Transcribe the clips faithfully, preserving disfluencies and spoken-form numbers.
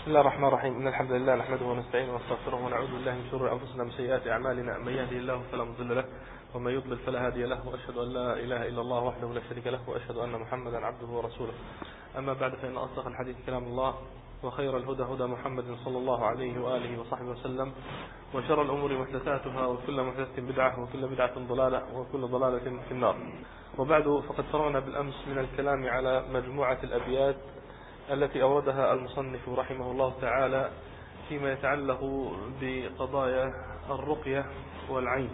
بسم الله الرحمن الرحيم. إن الحمد لله نحمده ونستعينه ونستغفره ونعوذ بالله من شرور أنفسنا ومن سيئات أعمالنا. من يهده الله فلا مضل له ومن يضلل فلا هادي له، وأشهد أن لا إله إلا الله وحده لا شريك له، وأشهد أن محمدا عبده ورسوله. أما بعد، فإن أصدق الحديث كلام الله، وخير الهدى هدى محمد صلى الله عليه وآله وصحبه وسلم، وشر الأمور محدثاتها، وكل محدثة بدعة، وكل بدعة ضلالة، وكل ضلالة في النار. وبعد، فقد فرغنا بالأمس من الكلام على مجموعة الأبيات التي أوردها المصنف رحمه الله تعالى فيما يتعلق بقضايا الرقية والعين.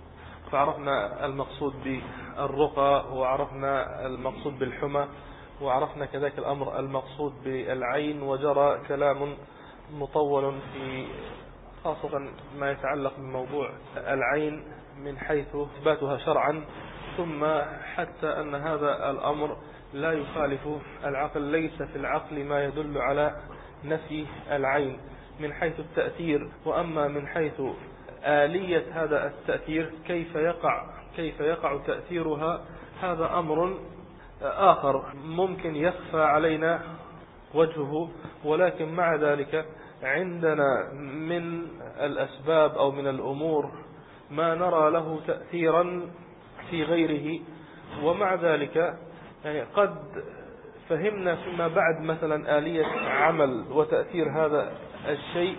فعرفنا المقصود بالرقى، وعرفنا المقصود بالحمى، وعرفنا كذلك الأمر المقصود بالعين، وجرى كلام مطول في خاصة ما يتعلق بموضوع العين من حيث إثباتها شرعا، ثم حتى أن هذا الأمر لا يخالف العقل، ليس في العقل ما يدل على نفي العين من حيث التأثير، وأما من حيث آلية هذا التأثير كيف يقع كيف يقع تأثيرها، هذا أمر آخر ممكن يخفى علينا وجهه، ولكن مع ذلك عندنا من الأسباب أو من الأمور ما نرى له تأثيرا في غيره. ومع ذلك يعني قد فهمنا فيما بعد مثلا آلية عمل وتأثير هذا الشيء،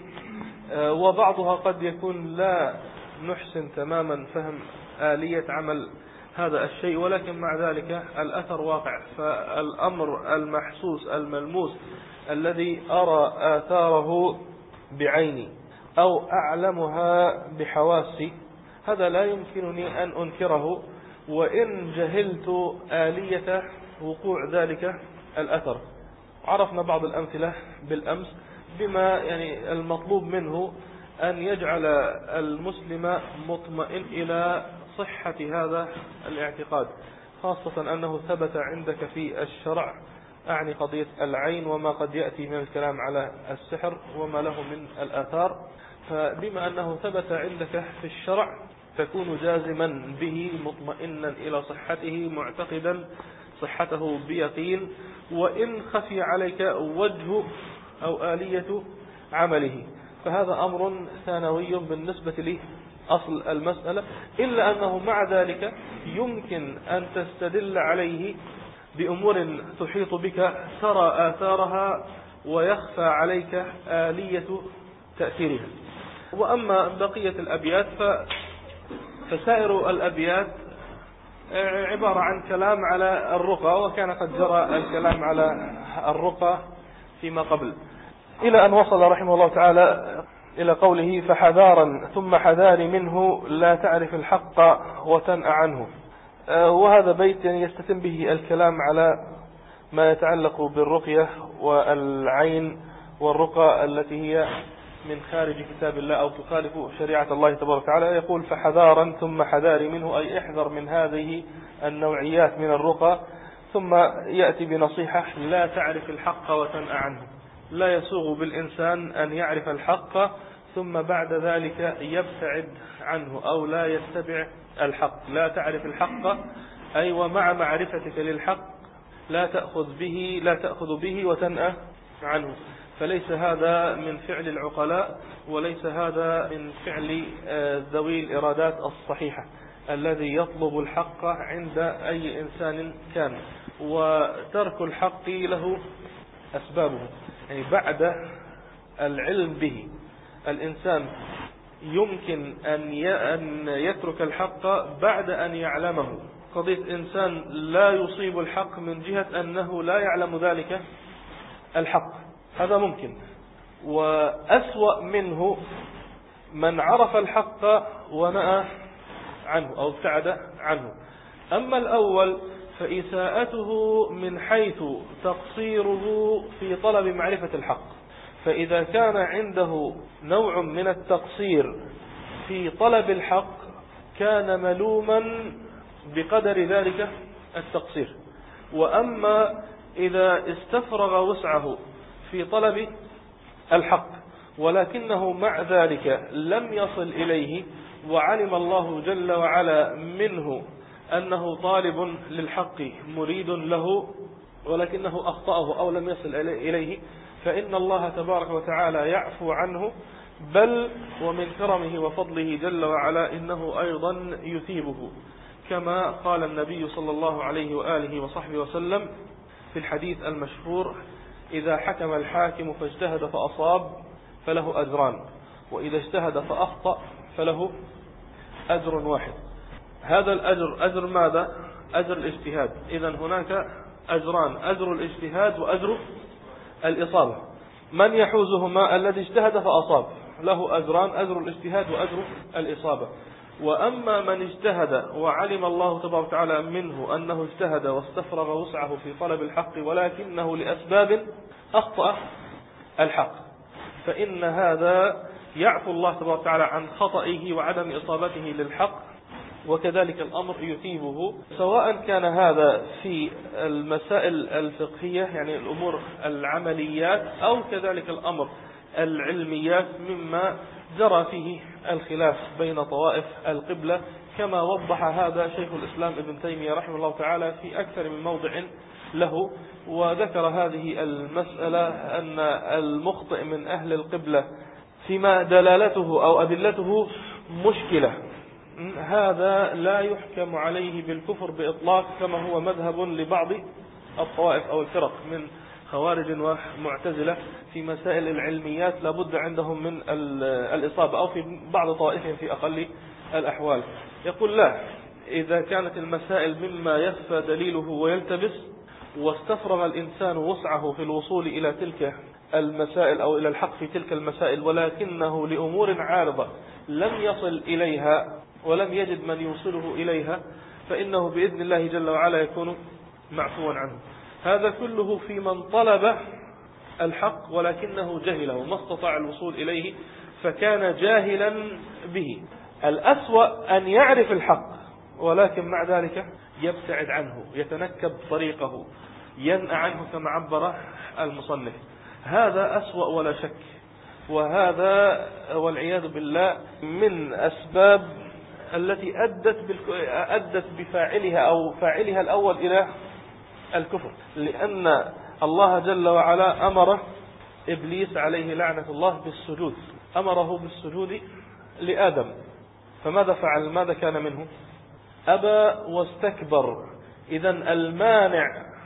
وبعضها قد يكون لا نحسن تماما فهم آلية عمل هذا الشيء، ولكن مع ذلك الأثر واقع. فالأمر المحسوس الملموس الذي أرى آثاره بعيني أو أعلمها بحواسي، هذا لا يمكنني أن أنكره وإن جهلت آلية وقوع ذلك الأثر. عرفنا بعض الأمثلة بالأمس بما يعني المطلوب منه أن يجعل المسلم مطمئن إلى صحة هذا الاعتقاد، خاصة أنه ثبت عندك في الشرع، أعني قضية العين وما قد يأتي من الكلام على السحر وما له من الآثار. فبما أنه ثبت عندك في الشرع تكون جازما به مطمئنا إلى صحته، معتقدا صحته بيقين، وإن خفي عليك وجه أو آلية عمله فهذا أمر ثانوي بالنسبة لي أصل المسألة، إلا أنه مع ذلك يمكن أن تستدل عليه بأمور تحيط بك ترى آثارها ويخفى عليك آلية تأثيرها. وأما بقية الأبيات فسائر الأبيات عبارة عن كلام على الرقى، وكان قد جرى الكلام على الرقى فيما قبل، إلى أن وصل رحمه الله تعالى إلى قوله: فحذارا ثم حذار منه لا تعرف الحق وتنأ عنه. وهذا بيت يعني يستتم به الكلام على ما يتعلق بالرقية والعين والرقى التي هي من خارج كتاب الله أو تخالف شريعة الله تبارك وتعالى. يقول: فحذارا ثم حذار منه، أي احذر من هذه النوعيات من الرقى. ثم يأتي بنصيحة: لا تعرف الحق وتنأ عنه. لا يسوغ بالإنسان أن يعرف الحق ثم بعد ذلك يبتعد عنه أو لا يتبع الحق. لا تعرف الحق أي ومع معرفتك للحق لا تأخذ به لا تأخذ به وتنأ عنه. فليس هذا من فعل العقلاء، وليس هذا من فعل ذوي الإرادات الصحيحة الذي يطلب الحق عند أي إنسان كان. وترك الحق له أسبابه، يعني بعد العلم به الإنسان يمكن أن يترك الحق بعد أن يعلمه. قضية إنسان لا يصيب الحق من جهة أنه لا يعلم ذلك الحق، هذا ممكن. وأسوأ منه من عرف الحق ونأى عنه أو ابتعد عنه. أما الأول فإساءته من حيث تقصيره في طلب معرفة الحق. فإذا كان عنده نوع من التقصير في طلب الحق كان ملوما بقدر ذلك التقصير. وأما إذا استفرغ وسعه في طلب الحق ولكنه مع ذلك لم يصل إليه، وعلم الله جل وعلا منه أنه طالب للحق مريد له، ولكنه أخطأه أو لم يصل إليه، فإن الله تبارك وتعالى يعفو عنه، بل ومن كرمه وفضله جل وعلا إنه أيضا يثيبه، كما قال النبي صلى الله عليه وآله وصحبه وسلم في الحديث المشهور: إذا حكم الحاكم فاجتهد فأصاب فله أجران، وإذا اجتهد فأخطأ فله أجر واحد. هذا الأجر أجر ماذا؟ أجر الاجتهاد. إذن هناك أجران: أجر الاجتهاد وأجر الإصابة. من يحوزهما؟ الذي اجتهد فأصاب له أجران: أجر الاجتهاد وأجر الإصابة. وأما من اجتهد وعلم الله تبارك وتعالى منه أنه اجتهد واستفرغ وسعه في طلب الحق ولكنه لأسباب أخطأ الحق، فإن هذا يعفو الله تبارك وتعالى عن خطئه وعدم إصابته للحق، وكذلك الأمر يثيبه، سواء كان هذا في المسائل الفقهية يعني الأمور العمليات، أو كذلك الأمر العلميات مما جرى فيه الخلاف بين طوائف القبلة، كما وضح هذا شيخ الإسلام ابن تيمية رحمه الله تعالى في أكثر من موضع له، وذكر هذه المسألة أن المخطئ من أهل القبلة فيما دلالته أو أدلته مشكلة، هذا لا يحكم عليه بالكفر بإطلاق، كما هو مذهب لبعض الطوائف أو الفرق من خوارج ومعتزلة في مسائل العلميات لابد عندهم من الإصابة، أو في بعض طوائفهم في أقل الأحوال. يقول لا، إذا كانت المسائل مما يخفى دليله ويلتبس واستفرغ الإنسان وسعه في الوصول إلى تلك المسائل أو إلى الحق في تلك المسائل، ولكنه لأمور عارضة لم يصل إليها ولم يجد من يوصله إليها، فإنه بإذن الله جل وعلا يكون معفوا عنه. هذا كله في من طلب الحق ولكنه جهله وما استطاع الوصول إليه فكان جاهلا به. الأسوأ أن يعرف الحق ولكن مع ذلك يبتعد عنه، يتنكب طريقه، ينأى عنه كما عبر المصنف. هذا أسوأ ولا شك، وهذا والعياذ بالله من أسباب التي أدت, أدت بفاعلها أو فاعلها الأول إلى الكفر، لأن الله جل وعلا أمر إبليس عليه لعنة الله بالسجود، أمره بالسجود لآدم، فماذا فعل؟ ماذا كان منه؟ أبى واستكبر. إذن المانع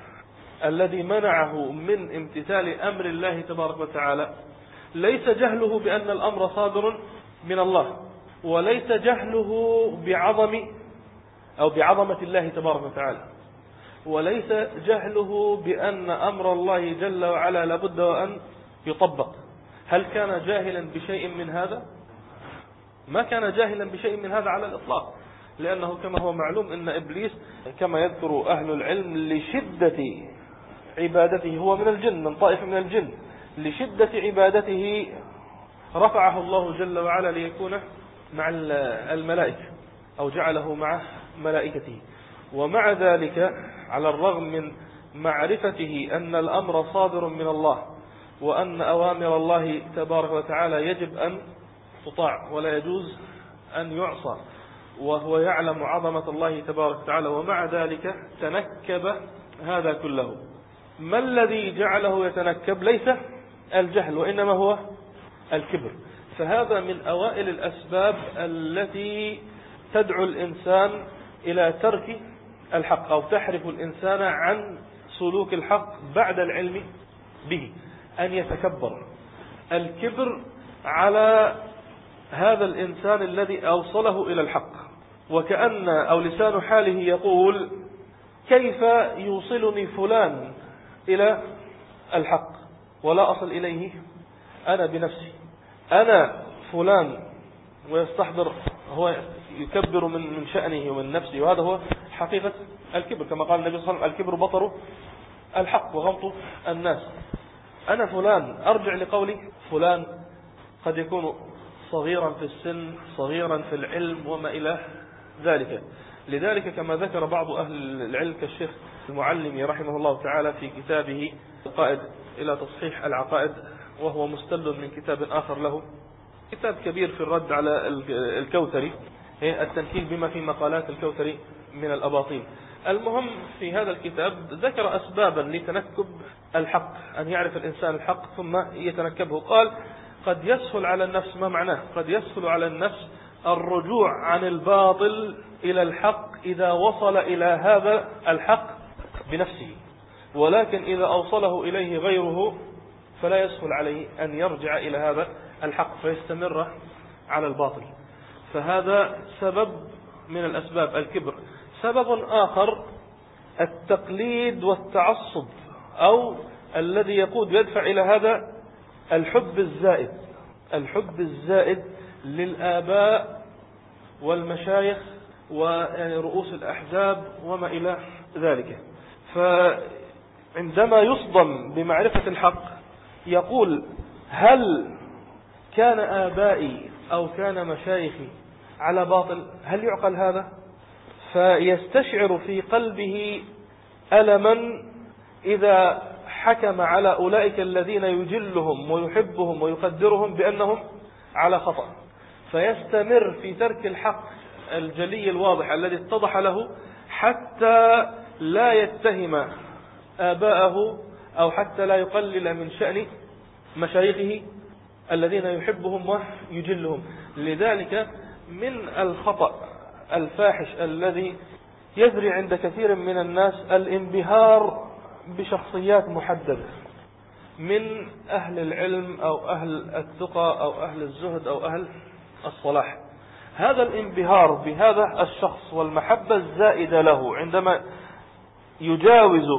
الذي منعه من امتثال أمر الله تبارك وتعالى ليس جهله بأن الأمر صادر من الله، وليس جهله بعظم أو بعظمة الله تبارك وتعالى، وليس جهله بأن أمر الله جل وعلا لابد وأن يطبق. هل كان جاهلا بشيء من هذا؟ ما كان جاهلا بشيء من هذا على الإطلاق، لأنه كما هو معلوم أن إبليس كما يذكر أهل العلم لشدة عبادته، هو من الجن، من طائفة من الجن، لشدة عبادته رفعه الله جل وعلا ليكون مع الملائكة أو جعله مع ملائكته. ومع ذلك على الرغم من معرفته أن الأمر صادر من الله وأن أوامر الله تبارك وتعالى يجب أن تطاع ولا يجوز أن يعصى، وهو يعلم عظمة الله تبارك وتعالى، ومع ذلك تنكب هذا كله. ما الذي جعله يتنكب؟ ليس الجهل وإنما هو الكبر. فهذا من أوائل الأسباب التي تدعو الإنسان إلى ترك الحق أو تحرف الإنسان عن سلوك الحق بعد العلم به، أن يتكبر. الكبر على هذا الإنسان الذي أوصله إلى الحق، وكأن أو لسان حاله يقول: كيف يوصلني فلان إلى الحق ولا أصل إليه أنا بنفسي؟ أنا فلان، ويستحضر هو يكبر من من شأنه ومن نفسه، وهذا هو حقيقة الكبر، كما قال النبي صلى الله عليه وسلم: الكبر بطر الحق وغمط الناس. أنا فلان، أرجع لقولي فلان قد يكون صغيرا في السن، صغيرا في العلم وما إلى ذلك. لذلك كما ذكر بعض أهل العلم كالشيخ المعلمي رحمه الله تعالى في كتابه القائد إلى تصحيح العقائد، وهو مستل من كتاب آخر له، كتاب كبير في الرد على الكوثري، التنكيل بما في مقالات الكوثري من الأباطيل، المهم في هذا الكتاب ذكر أسبابا لتنكب الحق، أن يعرف الإنسان الحق ثم يتنكبه. قال قد يسهل على النفس، ما معناه؟ قد يسهل على النفس الرجوع عن الباطل إلى الحق إذا وصل إلى هذا الحق بنفسه، ولكن إذا أوصله إليه غيره فلا يسهل عليه أن يرجع إلى هذا الحق فيستمر على الباطل. فهذا سبب من الأسباب الكبر. سبب آخر التقليد والتعصب، أو الذي يقود يدفع إلى هذا الحب الزائد، الحب الزائد للآباء والمشايخ ورؤوس الأحزاب وما إلى ذلك. فعندما يصدم بمعرفة الحق يقول هل كان آبائي أو كان مشايخي على باطل؟ هل يعقل هذا؟ فيستشعر في قلبه ألما إذا حكم على أولئك الذين يجلهم ويحبهم ويقدرهم بأنهم على خطأ، فيستمر في ترك الحق الجلي الواضح الذي اتضح له حتى لا يتهم آباءه أو حتى لا يقلل من شأن مشايخه الذين يحبهم ويجلهم. لذلك من الخطأ الفاحش الذي يجري عند كثير من الناس الانبهار بشخصيات محددة من أهل العلم أو أهل التقى أو أهل الزهد أو أهل الصلاح. هذا الانبهار بهذا الشخص والمحبة الزائدة له عندما يجاوز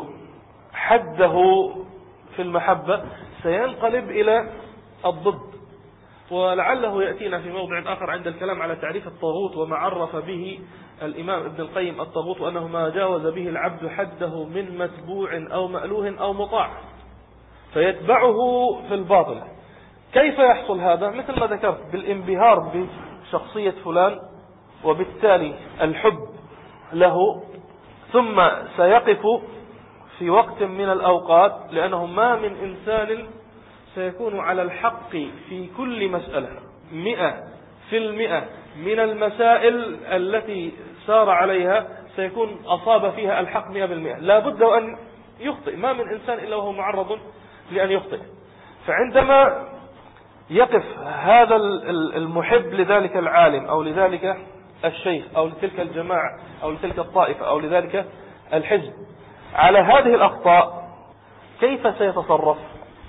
حده في المحبة سينقلب إلى الضد. ولعله يأتينا في موضع آخر عند الكلام على تعريف الطاغوت وما عرف به الإمام ابن القيم الطاغوت، وأنه ما جاوز به العبد حده من متبوع أو مألوه أو مطاع فيتبعه في الباطل. كيف يحصل هذا؟ مثل ما ذكرت، بالانبهار بشخصية فلان وبالتالي الحب له، ثم سيقف في وقت من الأوقات، لأنه ما من إنسان سيكون على الحق في كل مسألة مئة في المئة من المسائل التي سار عليها سيكون أصاب فيها الحق مئة بالمئة. لا بد أن يخطئ، ما من إنسان إلا وهو معرض لأن يخطئ. فعندما يقف هذا المحب لذلك العالم أو لذلك الشيخ أو لتلك الجماعة أو لتلك الطائفة أو لذلك الحزب على هذه الأخطاء، كيف سيتصرف؟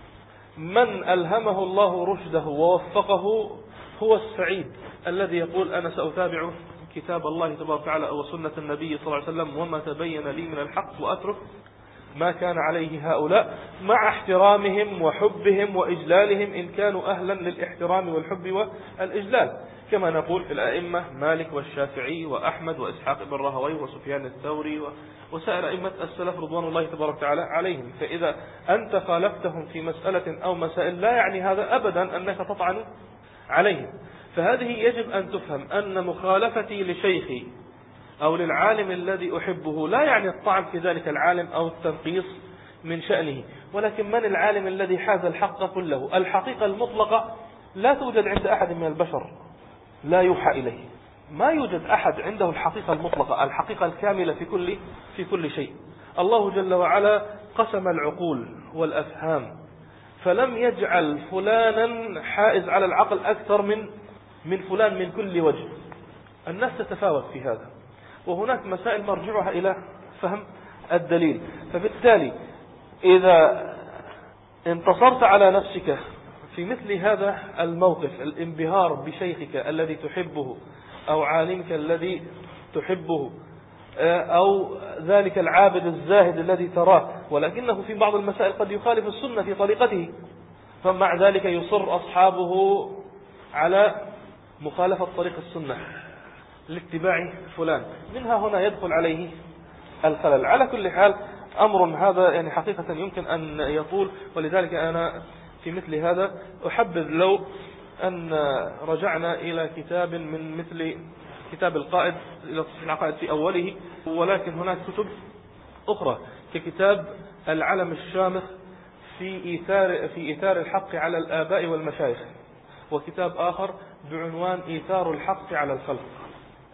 من ألهمه الله رشده ووفقه هو السعيد الذي يقول أنا سأتابع كتاب الله تبارك وتعالى وسنة النبي صلى الله عليه وسلم وما تبين لي من الحق وأترك ما كان عليه هؤلاء، مع احترامهم وحبهم وإجلالهم إن كانوا أهلا للاحترام والحب والإجلال، كما نقول في الأئمة مالك والشافعي وأحمد وإسحاق بن راهويه وسفيان الثوري وسائر أئمة السلف رضوان الله تبارك وتعالى عليهم. فإذا أنت خالفتهم في مسألة أو مسائل لا يعني هذا أبدا أنك تطعن عليهم. فهذه يجب أن تفهم أن مخالفتي لشيخي أو للعالم الذي أحبه لا يعني الطعن في ذلك العالم أو التنقيص من شأنه، ولكن من العالم الذي حاز الحق كله. الحقيقة المطلقة لا توجد عند أحد من البشر، لا يوحى إليه، ما يوجد أحد عنده الحقيقة المطلقة، الحقيقة الكاملة في كل في كل شيء. الله جل وعلا قسم العقول والأفهام، فلم يجعل فلانا حائز على العقل أكثر من من فلان من كل وجه. الناس تتفاوت في هذا، وهناك مسائل مرجعها إلى فهم الدليل. فبالتالي إذا انتصرت على نفسك في مثل هذا الموقف، الانبهار بشيخك الذي تحبه أو عالمك الذي تحبه أو ذلك العابد الزاهد الذي تراه، ولكنه في بعض المسائل قد يخالف السنة في طريقته، فمع ذلك يصر أصحابه على مخالفة طريق السنة لاتباع فلان، منها هنا يدخل عليه الخلل. على كل حال أمر هذا يعني حقيقة يمكن أن يطول، ولذلك أنا في مثل هذا أحبذ لو أن رجعنا إلى كتاب من مثل كتاب القائد إلى تصحيح العقائد في أوله، ولكن هناك كتب أخرى ككتاب العلم الشامخ في إيثار في إيثار الحق على الآباء والمشايخ، وكتاب آخر بعنوان إيثار الحق على الخلق.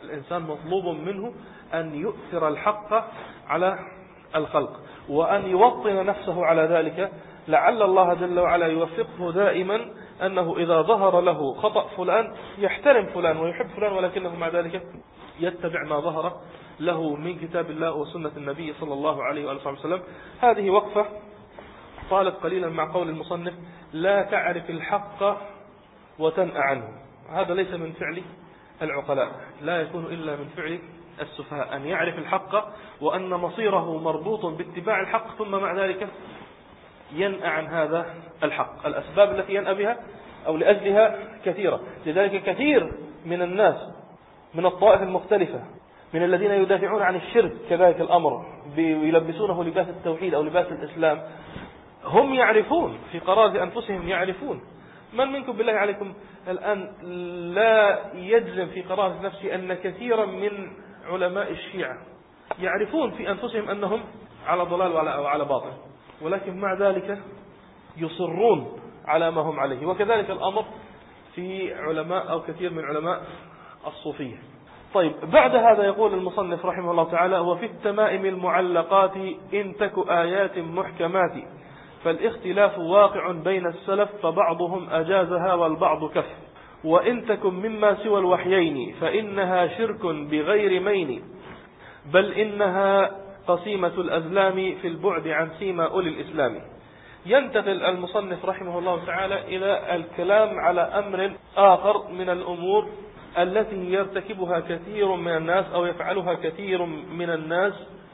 الإنسان مطلوب منه أن يؤثر الحق على الخلق وأن يوطن نفسه على ذلك، لعل الله جل وعلا يوفقه دائما أنه إذا ظهر له خطأ فلان يحترم فلان ويحب فلان، ولكنه مع ذلك يتبع ما ظهر له من كتاب الله وسنة النبي صلى الله عليه وآله وسلم. هذه وقفة طالت قليلا مع قول المصنف: لا تعرف الحق وتنأى عنه. هذا ليس من فعل العقلاء، لا يكون إلا من فعل السفهاء، أن يعرف الحق وأن مصيره مربوط باتباع الحق ثم مع ذلك ينأى عن هذا الحق. الأسباب التي ينأى بها أو لأجلها كثيرة، لذلك كثير من الناس من الطائف المختلفة من الذين يدافعون عن الشرك كذلك الأمر يلبسونه لباس التوحيد أو لباس الإسلام، هم يعرفون في قرار أنفسهم، يعرفون. من منكم بالله عليكم الآن لا يجزم في قرار نفسه أن كثيرا من علماء الشيعة يعرفون في أنفسهم أنهم على ضلال أو على باطل، ولكن مع ذلك يصرون على ما هم عليه. وكذلك الأمر في علماء أو كثير من علماء الصوفية. طيب، بعد هذا يقول المصنف رحمه الله تعالى: وفي التمائم المعلقات إن تك آيات محكمات فالاختلاف واقع بين السلف فبعضهم أجازها والبعض كف، وإن تكن مما سوى الوحيين فإنها شرك بغير مين، بل إنها قسيمة الأزلام في البعد عن سيما أولي الإسلام. ينتقل المصنف رحمه الله تعالى إلى الكلام على أمر آخر من الأمور التي يرتكبها كثير من الناس أو يفعلها كثير من الناس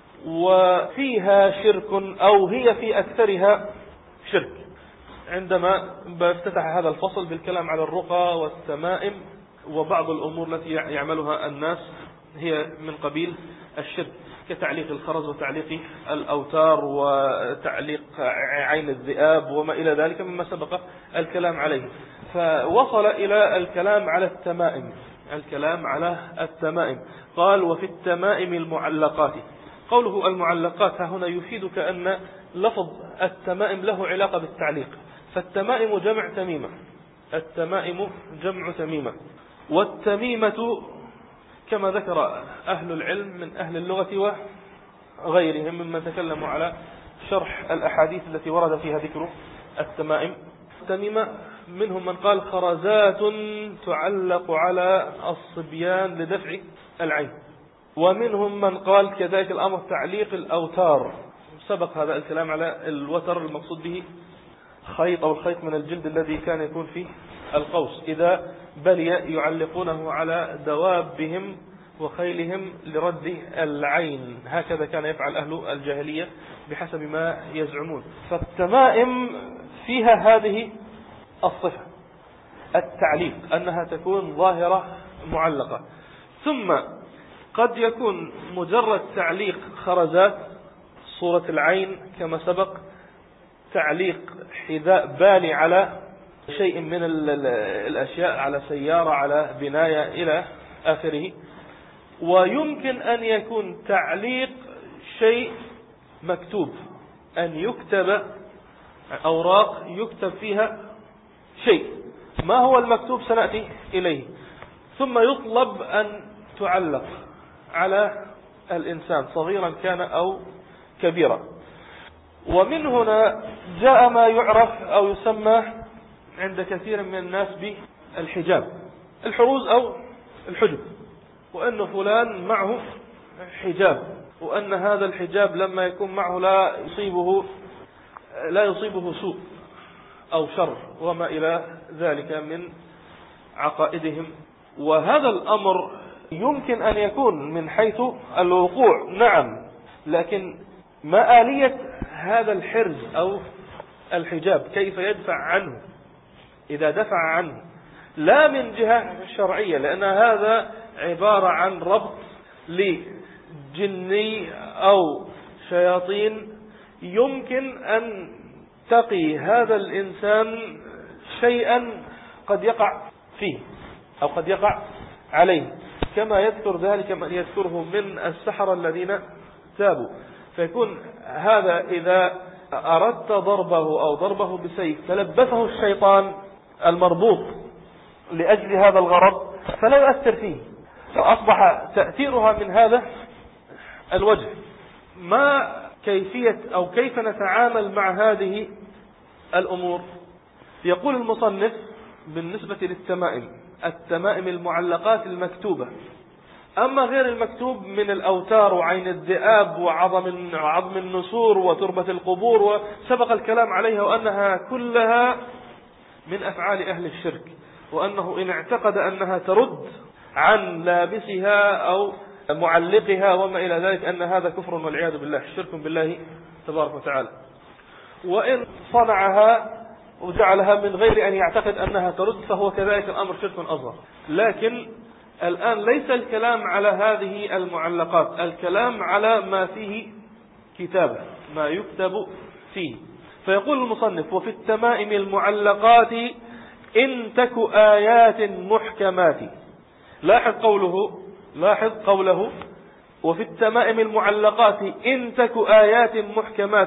وفيها شرك أو هي في أكثرها شرك. عندما افتتح هذا الفصل بالكلام على الرقى والتمائم وبعض الأمور التي يعملها الناس هي من قبيل الشرك، كتعليق الخرز وتعليق الأوتار وتعليق عين الذئاب وما إلى ذلك مما سبق الكلام عليه. فوصل إلى الكلام على التمائم الكلام على التمائم قال: وفي التمائم المعلقات. قوله المعلقات هنا يفيدك أن لفظ التمائم له علاقة بالتعليق، فالتمائم جمع تميمة التمائم جمع تميمة والتميمة كما ذكر أهل العلم من أهل اللغة وغيرهم ممن تكلموا على شرح الأحاديث التي ورد فيها ذكر التمائم. التميمة منهم من قال خرزات تعلق على الصبيان لدفع العين، ومنهم من قال كذلك الأمر تعليق الأوتار. سبق هذا الكلام على الوتر، المقصود به خيط أو الخيط من الجلد الذي كان يكون فيه القوس، إذا بلي يعلقونه على دوابهم وخيلهم لرد العين. هكذا كان يفعل أهل الجاهلية بحسب ما يزعمون. فالتمائم فيها هذه الصفة، التعليق، أنها تكون ظاهرة معلقة. ثم قد يكون مجرد تعليق خرزات صورة العين كما سبق، تعليق حذاء بالي على شيء من الأشياء، على سيارة، على بناية إلى آخره. ويمكن أن يكون تعليق شيء مكتوب، أن يكتب أوراق يكتب فيها شيء، ما هو المكتوب سنأتي إليه، ثم يطلب أن تعلق على الإنسان صغيرا كان أو كبيرا. ومن هنا جاء ما يعرف أو يسمى عند كثير من الناس بالحجاب، الحروز أو الحجب، وأن فلان معه حجاب، وأن هذا الحجاب لما يكون معه لا يصيبه لا يصيبه سوء أو شر وما إلى ذلك من عقائدهم. وهذا الأمر يمكن أن يكون من حيث الوقوع نعم، لكن ما آلية هذا الحرز أو الحجاب، كيف يدفع عنه إذا دفع عنه، لا من جهة شرعية، لأن هذا عبارة عن ربط لجني أو شياطين يمكن أن تقي هذا الإنسان شيئا قد يقع فيه أو قد يقع عليه، كما يذكر ذلك من يذكره من السحرة الذين تابوا. فيكون هذا إذا أردت ضربه أو ضربه بسيف تلبسه الشيطان المربوط لأجل هذا الغرض فلا يؤثر فيه، فأصبح تأثيرها من هذا الوجه. ما كيفية أو كيف نتعامل مع هذه الأمور؟ يقول المصنف بالنسبة للتمائم: التمائم المعلقات المكتوبة. أما غير المكتوب من الأوتار وعين الذئاب وعظم عظم النسور وتربة القبور، وسبق الكلام عليها، وأنها كلها من أفعال أهل الشرك، وأنه إن اعتقد أنها ترد عن لابسها أو معلقها وما إلى ذلك أن هذا كفر والعياذ بالله، شرك بالله تبارك وتعالى. وإن صنعها وجعلها من غير أن يعتقد أنها ترد فهو كذلك الأمر شرك أصغر. لكن الآن ليس الكلام على هذه المعلقات، الكلام على ما فيه كتابة، ما يكتب فيه. فيقول المصنف: وفي التمائم المعلقات إن تك آيات محكمات. لاحظ قوله لاحظ قوله وفي التمائم المعلقات إن تك آيات محكمات،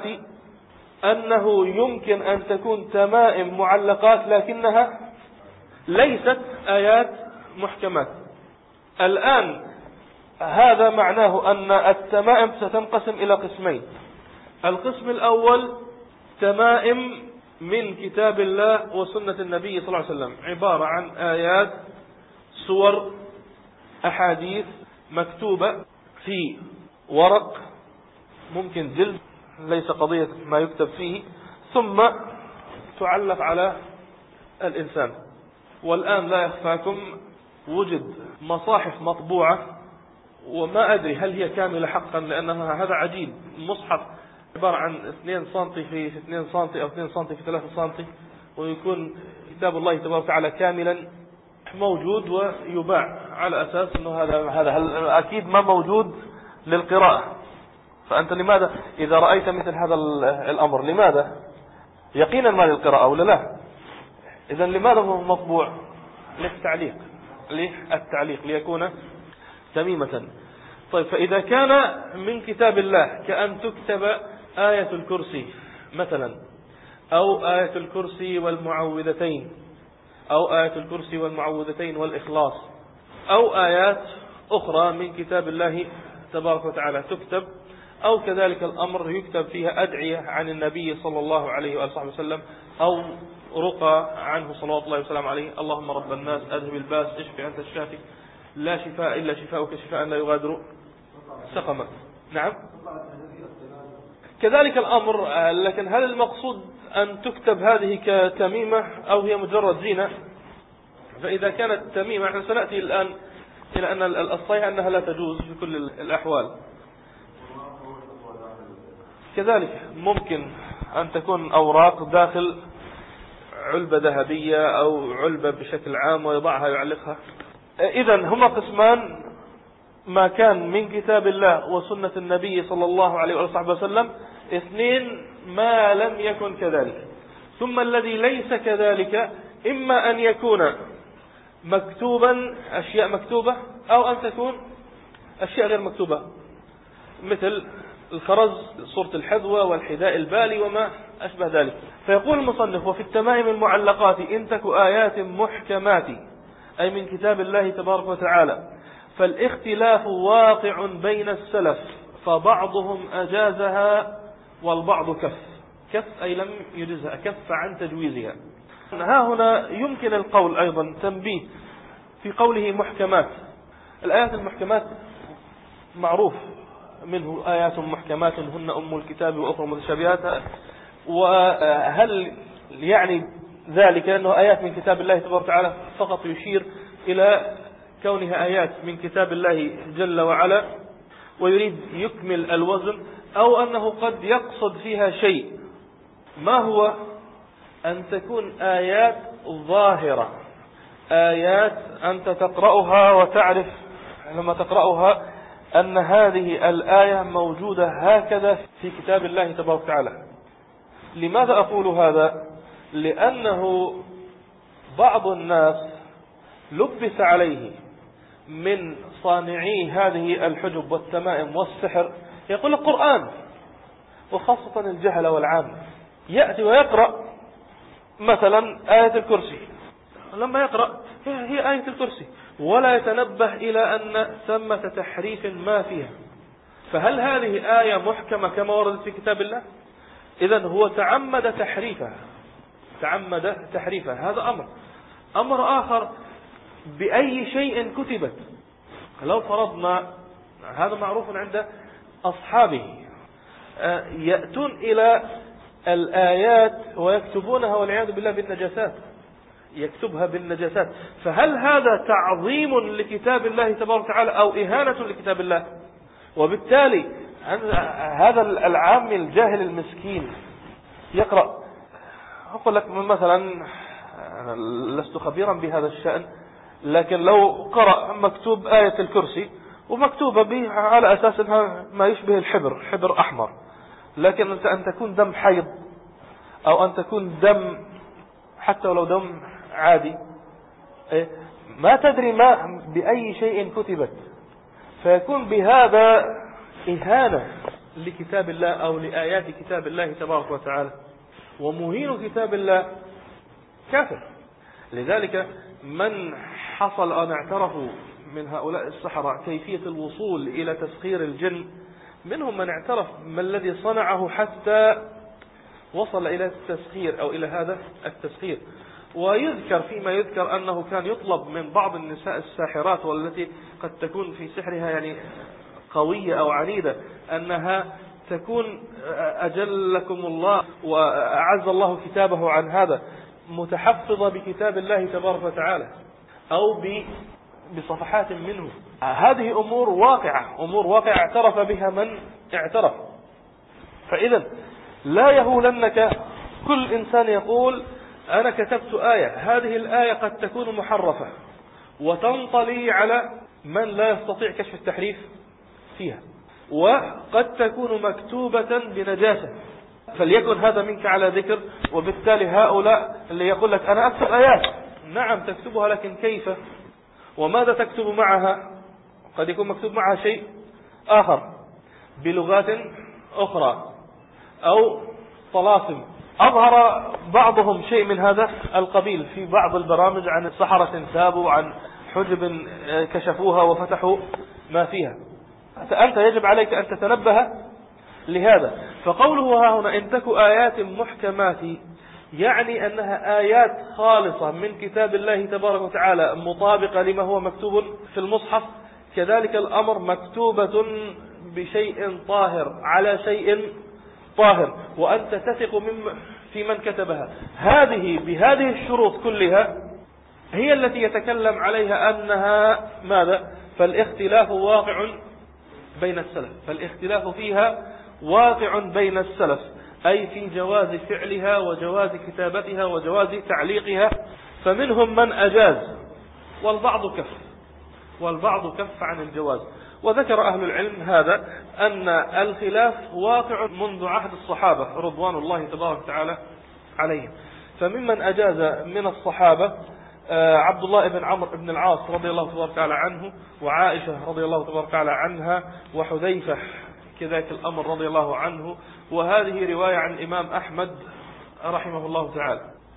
أنه يمكن أن تكون تمائم معلقات لكنها ليست آيات محكمات. الآن هذا معناه أن التمائم ستنقسم إلى قسمين. القسم الأول تمائم من كتاب الله وسنة النبي صلى الله عليه وسلم، عبارة عن آيات، سور، أحاديث مكتوبة في ورق، ممكن جلد، ليس قضية ما يكتب فيه، ثم تعلق على الإنسان. والآن لا يخفاكم وجد مصاحف مطبوعة، وما أدري هل هي كاملة حقا، لأنها هذا عجيب، مصحف عبارة عن اثنين سنتي في اثنين سنتي أو اثنين سنتي في ثلاثة سنتي، ويكون كتاب الله تبارك وتعالى كاملا موجود ويباع على أساس أنه هذا هذا أكيد ما موجود للقراءة. فأنت لماذا إذا رأيت مثل هذا الأمر لماذا يقينا ما للقراءة ولا لا؟ إذا لماذا هو مطبوع؟ للتعليق، للتعليق ليكون تميمة. طيب، فإذا كان من كتاب الله كأن تكتب آية الكرسي مثلا، أو آية الكرسي والمعوذتين، أو آية الكرسي والمعوذتين والإخلاص، أو آيات أخرى من كتاب الله تبارك وتعالى تكتب، أو كذلك الأمر يكتب فيها أدعية عن النبي صلى الله عليه وآله وسلم، أو رقى عنه صلوات الله وسلام عليه: اللهم رب الناس أذهب الباس اشفي أنت الشافي لا شفاء إلا شفاؤك شفاء لا يغادر سقما. نعم، كذلك الأمر. لكن هل المقصود أن تكتب هذه كتميمة أو هي مجرد زينة؟ فإذا كانت تميمة، احنا سنأتي الآن إلى أن الصحيح أنها لا تجوز في كل الأحوال. كذلك ممكن أن تكون أوراق داخل علبة ذهبية أو علبة بشكل عام ويضعها يعلقها. إذن هما قسمان: ما كان من كتاب الله وسنة النبي صلى الله عليه وسلم. اثنين، ما لم يكن كذلك. ثم الذي ليس كذلك إما أن يكون مكتوبا، أشياء مكتوبة، أو أن تكون أشياء غير مكتوبة، مثل الخرز، صورة الحذوة والحذاء البالي وما أشبه ذلك. فيقول المصنف: وفي التمائم المعلقات إن تك آيات محكمات، أي من كتاب الله تبارك وتعالى، فالاختلاف واقع بين السلف، فبعضهم أجازها والبعض كف. كف أي لم يجزها، كف عن تجويزها. ها هنا يمكن القول أيضا تنبيه في قوله محكمات. الآيات المحكمات معروف منه آيات محكمات هن أم الكتاب وأخرى متشابهات. وهل يعني ذلك أنه آيات من كتاب الله تبارك وتعالى فقط يشير إلى كونها آيات من كتاب الله جل وعلا ويريد يكمل الوزن، أو أنه قد يقصد فيها شيء؟ ما هو؟ أن تكون آيات ظاهرة، آيات أنت تقرأها وتعرف لما تقرأها أن هذه الآية موجودة هكذا في كتاب الله تبارك وتعالى. لماذا أقول هذا؟ لأنه بعض الناس لبس عليه من صانعي هذه الحجب والتمائم والسحر يقول القرآن، وخاصة الجهل والعام، يأتي ويقرأ مثلا آية الكرسي لما يقرأ هي آية الكرسي ولا يتنبه إلى أن ثمة تحريف ما فيها. فهل هذه آية محكمة كما وردت في كتاب الله؟ إذن هو تعمد تحريفها، تعمد تحريفها. هذا أمر. أمر آخر، بأي شيء كتبت. لو فرضنا، هذا معروف عند أصحابه، يأتون إلى الآيات ويكتبونها والعياذ بالله بالنجاسات، يكتبها بالنجاسات. فهل هذا تعظيم لكتاب الله تبارك وتعالى أو إهانة لكتاب الله؟ وبالتالي هذا العام الجاهل المسكين يقرأ، أقول لك مثلا، أنا لست خبيرا بهذا الشأن، لكن لو قرأ مكتوب آية الكرسي ومكتوبة به على أساس أنها ما يشبه الحبر، حبر أحمر، لكن أنت أن تكون دم حيض أو أن تكون دم حتى ولو دم عادي، ما تدري ما بأي شيء كتبت، فيكون بهذا إهانة لكتاب الله أو لآيات كتاب الله تبارك وتعالى. ومهين كتاب الله كافر. لذلك من حصل أن اعترفوا من هؤلاء السحرة كيفية الوصول إلى تسخير الجن، منهم من اعترف ما الذي صنعه حتى وصل إلى التسخير أو إلى هذا التسخير. ويذكر فيما يذكر أنه كان يطلب من بعض النساء الساحرات والتي قد تكون في سحرها يعني قوية أو عنيدة أنها تكون أجلكم الله وأعز الله كتابه عن هذا، متحفظة بكتاب الله تبارك وتعالى أو بصفحات منه. هذه أمور واقعة، أمور واقعة اعترف بها من اعترف. فإذا لا يهولنك كل إنسان يقول أنا كتبت آية، هذه الآية قد تكون محرفة وتنطلي على من لا يستطيع كشف التحريف فيها، وقد تكون مكتوبة بنجاسة، فليكن هذا منك على ذكر. وبالتالي هؤلاء اللي يقول لك أنا أكتب آيات، نعم تكتبها، لكن كيف وماذا تكتب معها؟ قد يكون مكتوب معها شيء آخر بلغات أخرى أو طلاسم. أظهر بعضهم شيء من هذا القبيل في بعض البرامج عن السحرة تابوا عن حجب كشفوها وفتحوا ما فيها. أنت يجب عليك أن تتنبه لهذا. فقوله ها هنا إن تك آيات محكمات، يعني أنها آيات خالصة من كتاب الله تبارك وتعالى مطابقة لما هو مكتوب في المصحف. كذلك الأمر مكتوبة بشيء طاهر على شيء طاهر، وأنت تثق من في من كتبها. هذه بهذه الشروط كلها هي التي يتكلم عليها أنها ماذا؟ فالاختلاف واقع بين السلف، فالاختلاف فيها واقع بين السلف، أي في جواز فعلها وجواز كتابتها وجواز تعليقها. فمنهم من أجاز والبعض كف، والبعض كف عن الجواز. وذكر أهل العلم هذا أن الخلاف واقع منذ عهد الصحابة رضوان الله تبارك وتعالى عليهم. فممن أجاز من الصحابة عبد الله بن عمرو بن العاص رضي الله تبارك وتعالى عنه، وعائشة رضي الله تبارك وتعالى عنها، وحذيفة كذلك الأمر رضي الله عنه. وهذه رواية عن الإمام أحمد رحمه الله تعالى.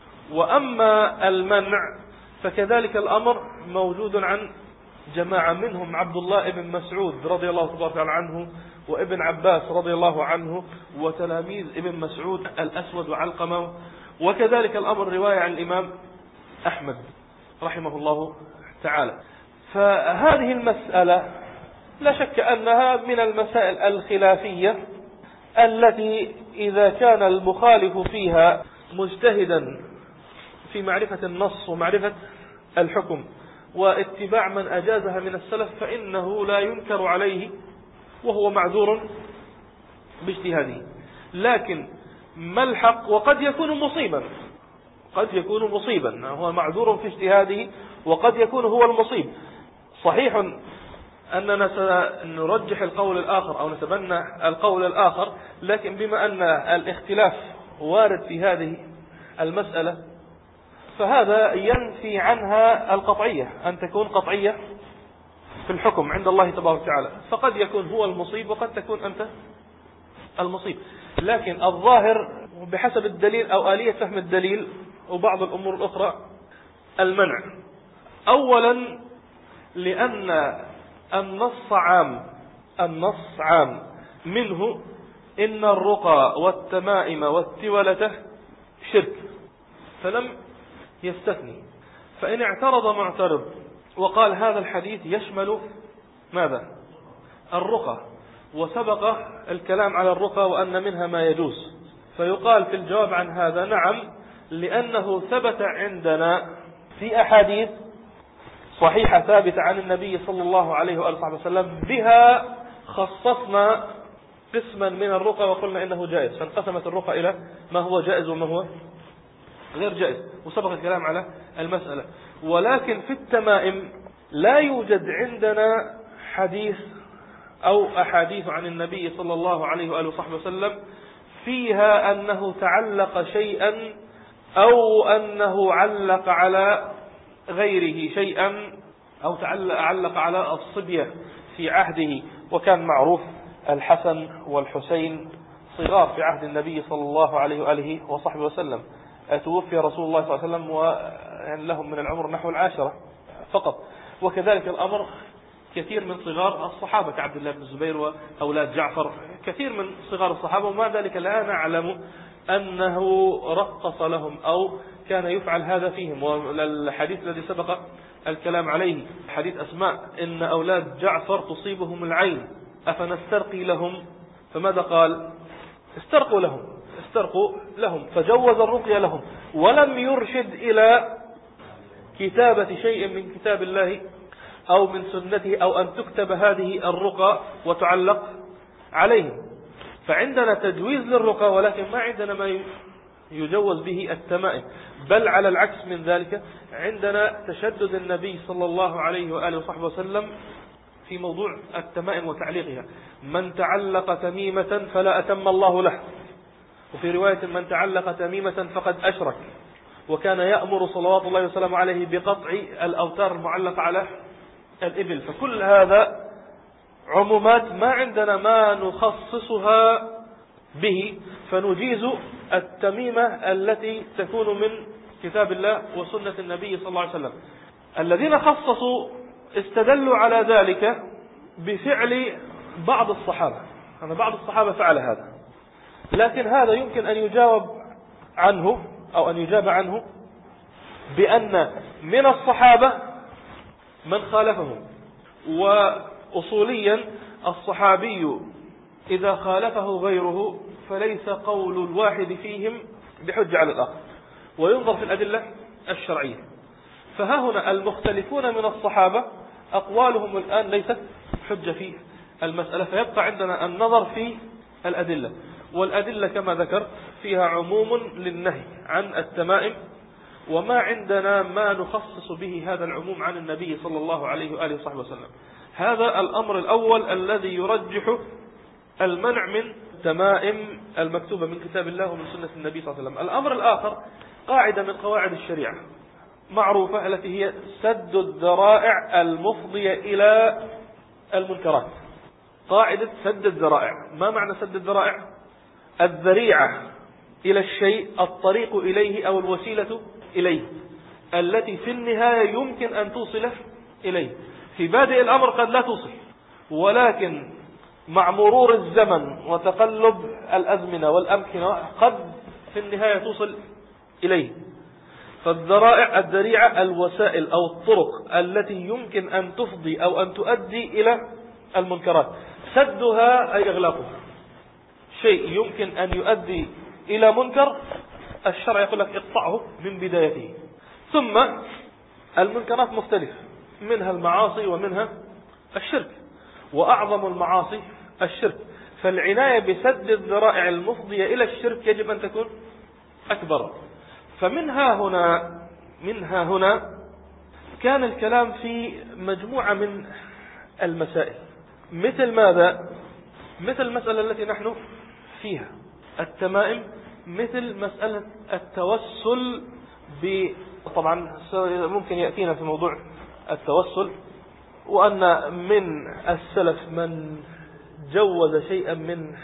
وأما المنع فكذلك الأمر موجود عن جماعة، منهم عبد الله بن مسعود رضي الله تبارك وتعالى عنه، وابن عباس رضي الله عنه، وتلاميذ ابن مسعود الأسود وعلقمة. وكذلك الأمر رواية عن الإمام أحمد رحمه الله تعالى. فهذه المسألة لا شك أنها من المسائل الخلافية التي إذا كان المخالف فيها مجتهدا في معرفة النص ومعرفة الحكم واتباع من أجازها من السلف فإنه لا ينكر عليه وهو معذور باجتهاده. لكن ما الحق؟ وقد يكون مصيبا، قد يكون مصيبا، هو معذور في اجتهاده وقد يكون هو المصيب. صحيح أننا سنرجح القول الآخر أو نتبنى القول الآخر، لكن بما أن الاختلاف وارد في هذه المسألة فهذا ينفي عنها القطعية، أن تكون قطعية في الحكم عند الله تبارك وتعالى. فقد يكون هو المصيب وقد تكون أنت المصيب. لكن الظاهر بحسب الدليل أو آلية فهم الدليل وبعض الأمور الأخرى المنع. أولا لأن النص عام النص عام منه إن الرقى والتمائم والتولة شرك، فلم يستثني. فإن اعترض معترض وقال هذا الحديث يشمل ماذا؟ الرقى، وسبق الكلام على الرقى وأن منها ما يجوز، فيقال في الجواب عن هذا نعم، لأنه ثبت عندنا في أحاديث صحيحة ثابتة عن النبي صلى الله عليه وآله وسلم بها خصصنا قسما من الرقى وقلنا إنه جائز، فانقسمت الرقى إلى ما هو جائز وما هو غير جائز، وسبق الكلام على المسألة. ولكن في التمائم لا يوجد عندنا حديث أو أحاديث عن النبي صلى الله عليه وآله وسلم فيها أنه تعلق شيئا أو أنه علق على غيره شيئا أو تعلق على الصبية في عهده. وكان معروف الحسن والحسين صغار في عهد النبي صلى الله عليه وآله وصحبه وسلم، توفي رسول الله صلى الله عليه وسلم ولهم من العمر نحو العاشرة فقط. وكذلك الأمر كثير من صغار الصحابة كعبد الله بن الزبير وأولاد جعفر، كثير من صغار الصحابة، ومع ذلك لا نعلم أنه رقص لهم أو كان يفعل هذا فيهم. والحديث الذي سبق الكلام عليه حديث أسماء إن أولاد جعفر تصيبهم العين أفنسترقي لهم، فماذا قال؟ استرقوا لهم استرقوا لهم فجوز الرقية لهم، ولم يرشد إلى كتابة شيء من كتاب الله أو من سنته أو أن تكتب هذه الرقى وتعلق عليهم. فعندنا تجويز للرقى، ولكن ما عندنا ما يجوز به التمائم، بل على العكس من ذلك عندنا تشدد النبي صلى الله عليه وآله وصحبه وسلم في موضوع التمائم وتعليقها. من تعلق تميمة فلا أتم الله له، وفي رواية من تعلق تميمة فقد أشرك. وكان يأمر صلوات الله وسلامه عليه بقطع الأوتار المعلقة على الإبل. فكل هذا عمومات ما عندنا ما نخصصها به، فنجيز التميمة التي تكون من كتاب الله وسنة النبي صلى الله عليه وسلم. الذين خصصوا استدلوا على ذلك بفعل بعض الصحابة، أن بعض الصحابة فعل هذا، لكن هذا يمكن أن يجاوب عنه أو أن يجاب عنه بأن من الصحابة من خالفهم. وأصوليا الصحابي إذا خالفه غيره فليس قول الواحد فيهم بحجة على الآخر، وينظر في الأدلة الشرعية. فها هنا المختلفون من الصحابة أقوالهم الآن ليست حجة في المسألة، فيبقى عندنا النظر في الأدلة. والأدلة كما ذكر فيها عموم للنهي عن التمائم، وما عندنا ما نخصص به هذا العموم عن النبي صلى الله عليه وآله وصحبه وسلم. هذا الأمر الأول الذي يرجح المنع من تمائم المكتوبة من كتاب الله ومن سنة النبي صلى الله عليه وسلم. الأمر الآخر قاعدة من قواعد الشريعة معروفة التي هي سد الذرائع المفضية إلى المنكرات. قاعدة سد الذرائع، ما معنى سد الذرائع؟ الذريعة إلى الشيء، الطريق إليه أو الوسيلة إليه، التي في النهاية يمكن أن توصل إليه. في بادئ الأمر قد لا توصل، ولكن مع مرور الزمن وتقلب الأزمنة والأمكنة قد في النهاية توصل إليه. فالذرائع الذريعة الوسائل أو الطرق التي يمكن أن تفضي أو أن تؤدي إلى المنكرات. سدها أي إغلاقها. شيء يمكن أن يؤدي إلى منكر الشرع يقول لك اقطعه من بدايته. ثم المنكرات مختلفة، منها المعاصي ومنها الشرك، وأعظم المعاصي الشرك. فالعناية بسد الذرائع المفضية إلى الشرك يجب أن تكون أكبر. فمنها هنا منها هنا كان الكلام في مجموعة من المسائل، مثل ماذا؟ مثل المسألة التي نحن فيها التمائم، مثل مسألة التوسل ب طبعا ممكن يأتينا في موضوع التوسل، وأن من السلف من جوز شيئا من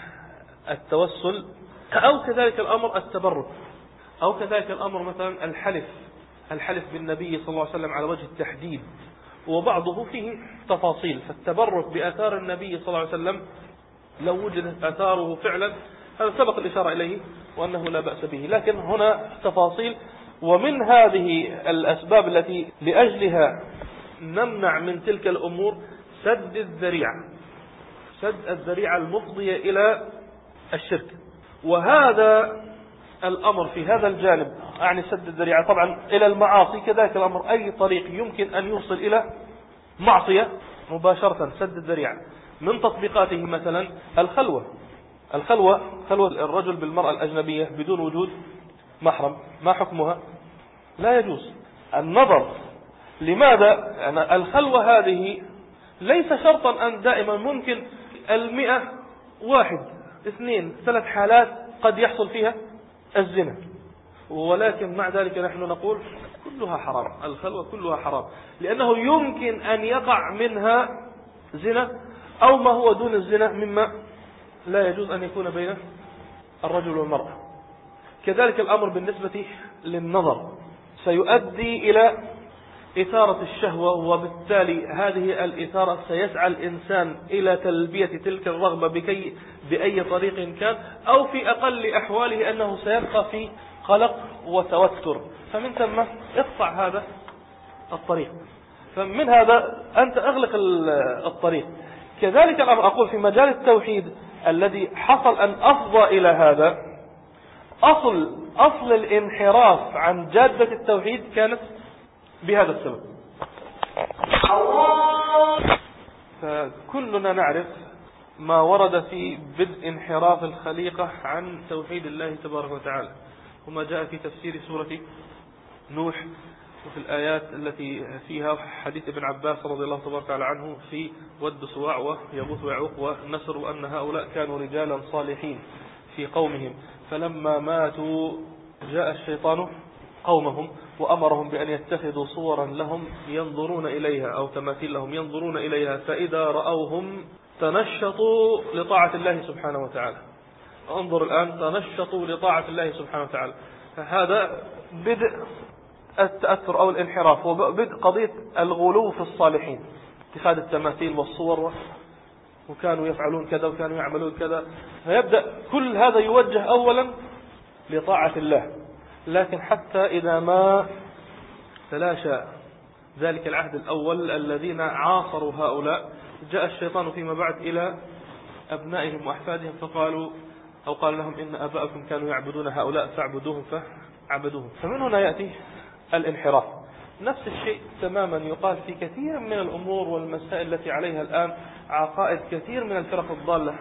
التوسل، أو كذلك الأمر التبرك، أو كذلك الأمر مثلا الحلف الحلف بالنبي صلى الله عليه وسلم على وجه التحديد، وبعضه فيه تفاصيل. فالتبرك بآثار النبي صلى الله عليه وسلم لو وجدت آثاره فعلا هذا سبق الإشارة إليه وأنه لا بأس به، لكن هنا تفاصيل. ومن هذه الأسباب التي لأجلها نمنع من تلك الأمور سد الذريعة، سد الذريعة المفضية إلى الشرك. وهذا الأمر في هذا الجانب أعني سد الذريعة طبعا إلى المعاصي، كذلك الأمر أي طريق يمكن أن يوصل إلى معصية مباشرة سد الذريعة. من تطبيقاته مثلا الخلوة، الخلوة خلوة الرجل بالمرأة الأجنبية بدون وجود محرم، ما حكمها؟ لا يجوز. النظر، لماذا؟ يعني الخلوة هذه ليس شرطا أن دائما، ممكن المئة واحد اثنين ثلاث حالات قد يحصل فيها الزنا، ولكن مع ذلك نحن نقول كلها حرام، الخلوة كلها حرام، لأنه يمكن أن يقع منها زنا أو ما هو دون الزنا مما لا يجوز أن يكون بين الرجل والمرأة. كذلك الأمر بالنسبة للنظر سيؤدي إلى إثارة الشهوة، وبالتالي هذه الإثارة سيسعى الإنسان إلى تلبية تلك الرغبة بكي بأي طريق كان، أو في أقل أحواله أنه سيبقى في قلق وتوتر، فمن ثم اقطع هذا الطريق. فمن هذا أنت أغلق الطريق. كذلك الأمر أقول في مجال التوحيد الذي حصل أن أفضى إلى هذا، أصل أصل الانحراف عن جادة التوحيد كانت بهذا السبب. فكلنا نعرف ما ورد في بدء انحراف الخليقة عن توحيد الله تبارك وتعالى، وما جاء في تفسير سورة نوح وفي الآيات التي فيها حديث ابن عباس رضي الله تبارك وتعالى عنه في ود سواع ويغوث ويعوق ونسر، وأن هؤلاء كانوا رجالا صالحين في قومهم، فلما ماتوا جاء الشيطان قومهم وأمرهم بأن يتخذوا صورا لهم ينظرون إليها أو تماثيل لهم ينظرون إليها، فإذا رأوهم تنشطوا لطاعة الله سبحانه وتعالى. انظر الآن، تنشطوا لطاعة الله سبحانه وتعالى. هذا بدء التأثر أو الانحراف، وبدء قضية الغلو في الصالحين، اتخاذ التماثيل والصور، وكانوا يفعلون كذا وكانوا يعملون كذا. فيبدأ كل هذا يوجه أولا لطاعة الله، لكن حتى إذا ما تلاشى ذلك العهد الأول الذين عاصروا هؤلاء، جاء الشيطان فيما بعد إلى أبنائهم وأحفادهم فقالوا أو قال لهم إن أباءكم كانوا يعبدون هؤلاء فاعبدوهم فعبدوهم. فمن هنا يأتي الانحراف. نفس الشيء تماما يقال في كثير من الأمور والمسائل التي عليها الآن عقائد كثير من الفرق الضالة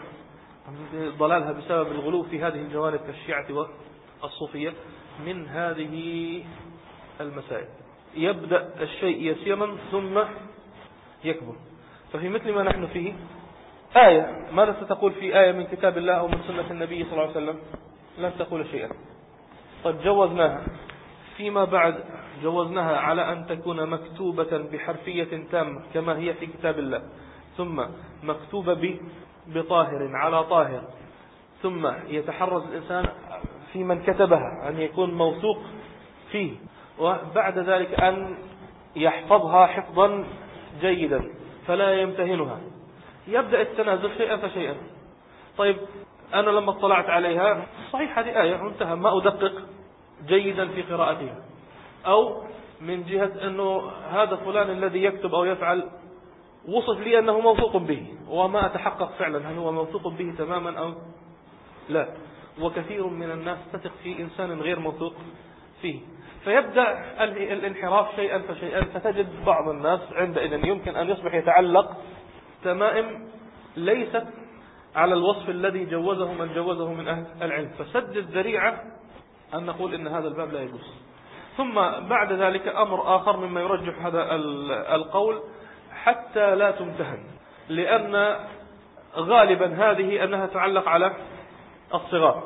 ضلالها بسبب الغلو في هذه الجوانب كالشيعة والصوفية. من هذه المسائل يبدأ الشيء يسيرا ثم يكبر. ففي مثل ما نحن فيه آية، ماذا ستقول في آية من كتاب الله أو من سنة النبي صلى الله عليه وسلم؟ لن تقول شيئا. قد جوزناها فيما بعد، جوزناها على أن تكون مكتوبة بحرفية تامة كما هي في كتاب الله، ثم مكتوبة بطاهر على طاهر، ثم يتحرز الإنسان في من كتبها أن يكون موثوق فيه، وبعد ذلك أن يحفظها حفظا جيدا فلا يمتهنها. يبدأ التنازل شيئا فشيئا. طيب أنا لما اطلعت عليها صحيح هذه آية وانتهى، ما أدقق جيدا في قراءتها، أو من جهة أنه هذا فلان الذي يكتب أو يفعل وصف لي أنه موثوق به، وما أتحقق فعلا هل هو موثوق به تماما أو لا. وكثير من الناس تثق في إنسان غير موثوق فيه، فيبدأ الانحراف شيئا فشيئا، فتجد بعض الناس عندئذ يمكن أن يصبح يتعلق تمائم ليست على الوصف الذي جوزه من جوزه من أهل العلم. فسد الذريعة أن نقول إن هذا الباب لا يجوز. ثم بعد ذلك أمر آخر مما يرجح هذا القول حتى لا تمتهن، لأن غالبا هذه أنها تعلق على الصغار،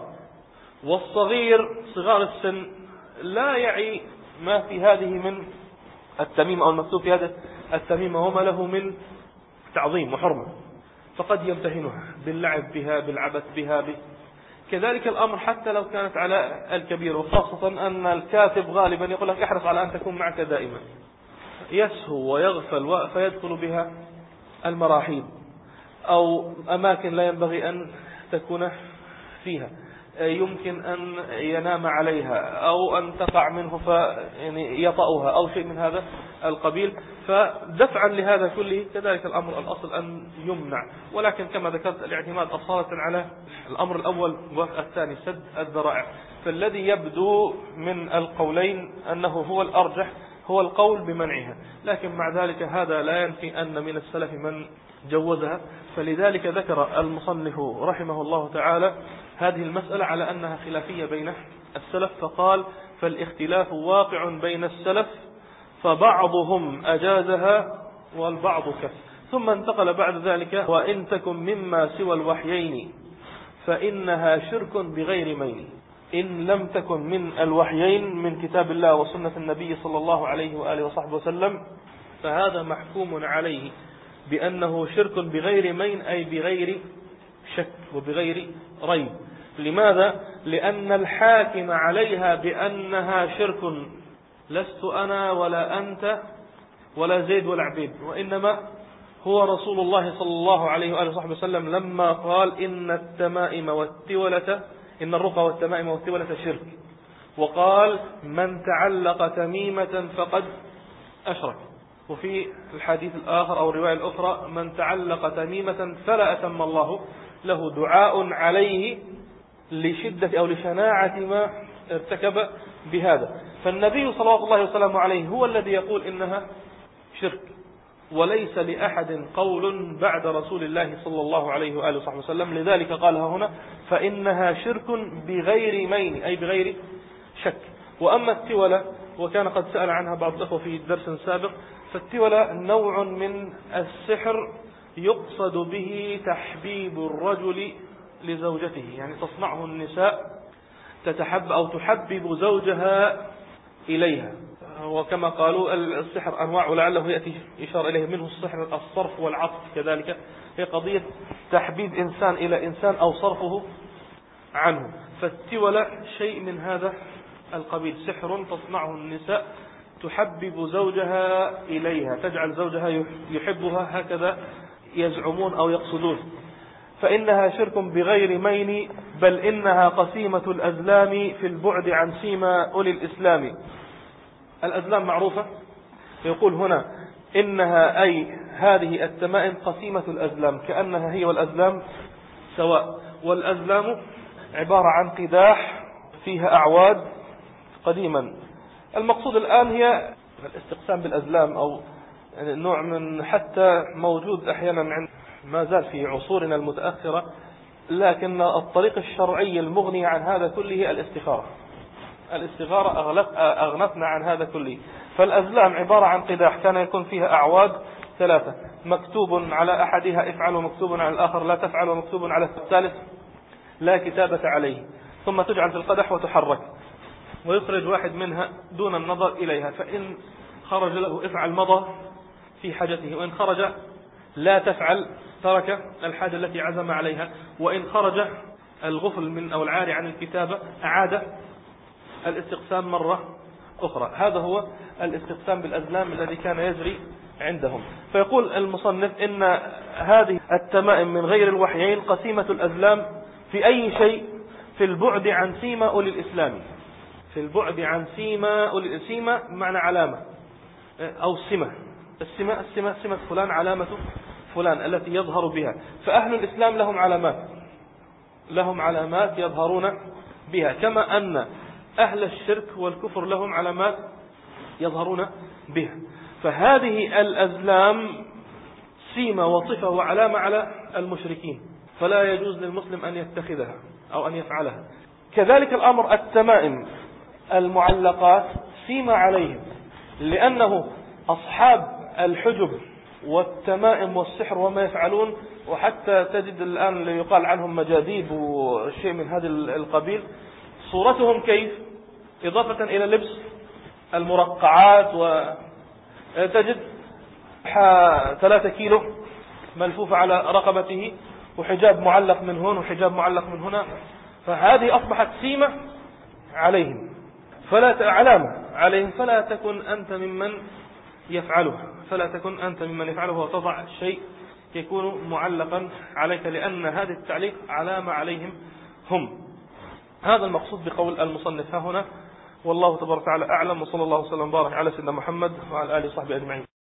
والصغير صغار السن لا يعي ما في هذه من التميمة أو المكتوب في هذا التميمة وما له من تعظيم وحرمة، فقد يمتهنها باللعب بها بالعبث بها ب... كذلك الأمر حتى لو كانت على الكبير، وخاصة أن الكاتب غالبا يقول لك احرص على أن تكون معك دائما، يسهو ويغفل فيدخل بها المراحيض أو أماكن لا ينبغي أن تكون فيها، يمكن أن ينام عليها أو أن تقع منه يعني يطأها أو شيء من هذا القبيل، فدفعا لهذا كله كذلك الأمر الأصل أن يمنع. ولكن كما ذكرت الاعتماد أصالة على الأمر الأول والثاني سد الذرائع، فالذي يبدو من القولين أنه هو الأرجح هو القول بمنعها، لكن مع ذلك هذا لا ينفي أن من السلف من جوزها. فلذلك ذكر المصنف رحمه الله تعالى هذه المسألة على أنها خلافية بين السلف، فقال فالاختلاف واقع بين السلف فبعضهم أجازها والبعض كف. ثم انتقل بعد ذلك وإن تكن مما سوى الوحيين فإنها شرك بغير مين. إن لم تكن من الوحيين من كتاب الله وسنة النبي صلى الله عليه وآله وصحبه وسلم فهذا محكوم عليه بأنه شرك بغير مين، أي بغير شك وبغير ريب. لماذا؟ لأن الحاكم عليها بأنها شرك لست أنا ولا أنت ولا زيد ولا عبيد، وإنما هو رسول الله صلى الله عليه وآله وصحبه وسلم لما قال إن التمائم والتولة إن الرقى والتمائم والتولة شرك، وقال من تعلق تميمة فقد أشرك. وفي الحديث الآخر أو الرواية الأخرى من تعلق تميمة فلا أتم الله له دعاء عليه لشدة أو لشناعة ما ارتكب بهذا. فالنبي صلى الله عليه وسلم عليه هو الذي يقول إنها شرك، وليس لأحد قول بعد رسول الله صلى الله عليه وآله وصحبه وسلم. لذلك قالها هنا فإنها شرك بغير مين، أي بغير شك. وأما التولة وكان قد سأل عنها بعض الأخوة في درس سابق، فالتولة نوع من السحر يقصد به تحبيب الرجل لزوجته، يعني تصنعه النساء تتحب أو تحبب زوجها إليها. وكما قالوا السحر أنواع، ولعله يأتي إشارة إليه، منه السحر الصرف والعطف، كذلك هي قضية تحبيب إنسان إلى إنسان أو صرفه عنه. فالتولة شيء من هذا القبيل، سحر تصنعه النساء تحبب زوجها إليها، تجعل زوجها يحبها، هكذا يزعمون أو يقصدون. فإنها شرك بغير مين، بل إنها قسيمة الأزلام في البعد عن سيما أولي الإسلام. الأزلام معروفة، يقول هنا إنها أي هذه التمائم قسيمة الأزلام، كأنها هي والأزلام سواء. والأزلام عبارة عن قداح فيها أعواد قديما. المقصود الآن هي الاستقسام بالأزلام، أو نوع من حتى موجود أحيانا عند ما زال في عصورنا المتأخرة، لكن الطريق الشرعي المغني عن هذا كله الاستخارة. الاستخارة أغنتنا عن هذا كله. فالأزلام عبارة عن قداح كان يكون فيها أعواد ثلاثة، مكتوب على أحدها افعل ومكتوب على الآخر لا تفعل ومكتوب على الثالث لا كتابة عليه، ثم تجعل في القدح وتحرك ويخرج واحد منها دون النظر إليها، فإن خرج له افعل مضى في حاجته، وإن خرج لا تفعل ترك الحاجة التي عزم عليها، وإن خرج الغفل من أو العاري عن الكتابة أعاد الاستقسام مرة أخرى. هذا هو الاستقسام بالأزلام الذي كان يجري عندهم. فيقول المصنف إن هذه التمائم من غير الوحيين قسيمة الأزلام في أي شيء؟ في البعد عن سيما أولي الإسلام. في البعد عن سيما أولي السيما معنى علامة أو سمة. السمة السمة سمة فلان، علامة فلان التي يظهر بها. فأهل الإسلام لهم علامات، لهم علامات يظهرون بها، كما أن أهل الشرك والكفر لهم علامات يظهرون بها. فهذه الأزلام سيمة وصفة وعلامة على المشركين، فلا يجوز للمسلم أن يتخذها أو أن يفعلها. كذلك الأمر التمائم المعلقات سيمة عليهم، لأنه أصحاب الحجب والتمائم والسحر وما يفعلون، وحتى تجد الآن اللي يقال عنهم مجاذيب وشيء من هذا القبيل، صورتهم كيف؟ إضافة إلى لبس المرقعات، وتجد ثلاثة كيلو ملفوفة على رقبته، وحجاب معلق من هنا وحجاب معلق من هنا، فهذه أصبحت سيمة عليهم، فلا علامة عليهم، فلا تكن أنت ممن يفعلها، فلا تكن أنت ممن يفعله وتضع شيء يكون معلقا عليك، لأن هذه التعليق علامة عليهم هم. هذا المقصود بقول المصنف ها هنا، والله تبارك وتعالى أعلم، وصلى الله وسلم وبارك على سيدنا محمد وعلى آله وصحبه أجمعين.